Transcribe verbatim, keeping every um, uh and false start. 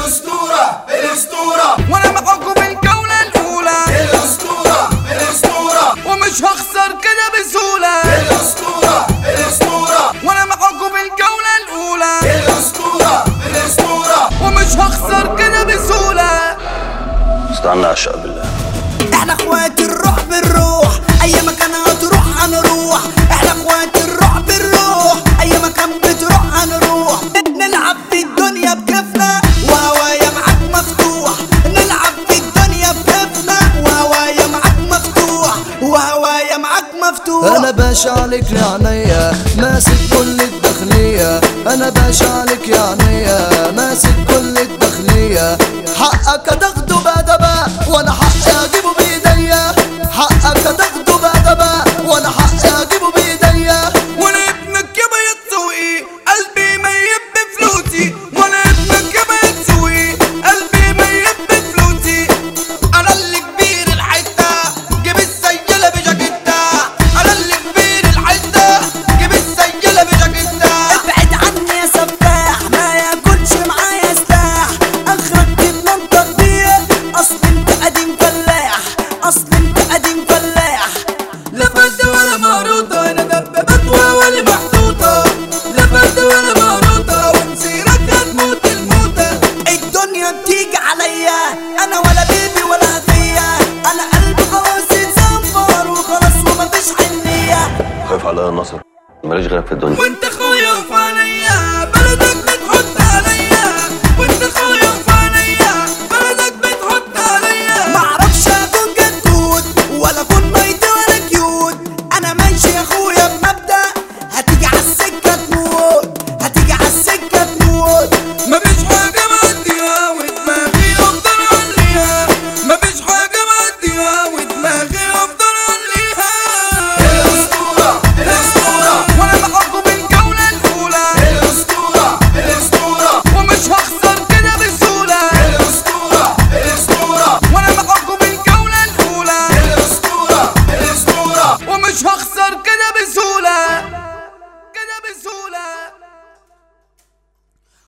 الأسطورة الأسطورة، وانا معاكم في الجولة الأولى. الأسطورة الأسطورة، ومش هخسر كده بسهولة. الأسطورة الأسطورة، وانا معاكم في الجولة الأولى. الأسطورة الأسطورة، ومش هخسر كده بسهولة. استنى اعشق بالله. احنا اخوات الروح بالروح، اي مكان هتروح هنروح. احنا اخوات الروح بالروح، اي مكان بتروح هنروح. نلعب في الدنيا بكيفنا وهوايا معاك مفتوح. نلعب في الدنيا بكيفنا وهوايا معاك مفتوح. وهوايا معاك مفتوح. انا باشا عليك يا عينيا، ماسك كل الداخلية. انا باشا عليك يا عينيا، ماسك كل الداخلية. حقك هتاخده بأدبة وانا حقي اجيبه بايديا. حقك هتاخده بأدبة وانا حقي اجيبه بايديا. وانا ابنك يابا يتسوقي، قلبي ميت بفلوسي. وانا ابنك يابا يتسوقي، قلبي ميت بفلوسي. انا اللي كبير الحتة، جيب السيالة بجاكيتة. انا اللي كبير الحتة، جيب السيالة بجاكيتة. ابعد عني يا سفاح، ما ياكلش معايا سلاح. اخرك تتنطط بيه، اصل انت قديم فلاح. اصل انت قديم فلاح. لا فردة ولا مهروطة، انا دبابات ولا محطوطة. لا فردة ولا مهروطة، ومسيرك هتموت الموتة. الدنيا بتيجي عليا، انا ولا بيبي ولا هدية. انا قلبي خلاص اتزنفر وخلاص ومفيش حنية. خايف عليا النصر، ماليش غيرك في الدنيا. وانت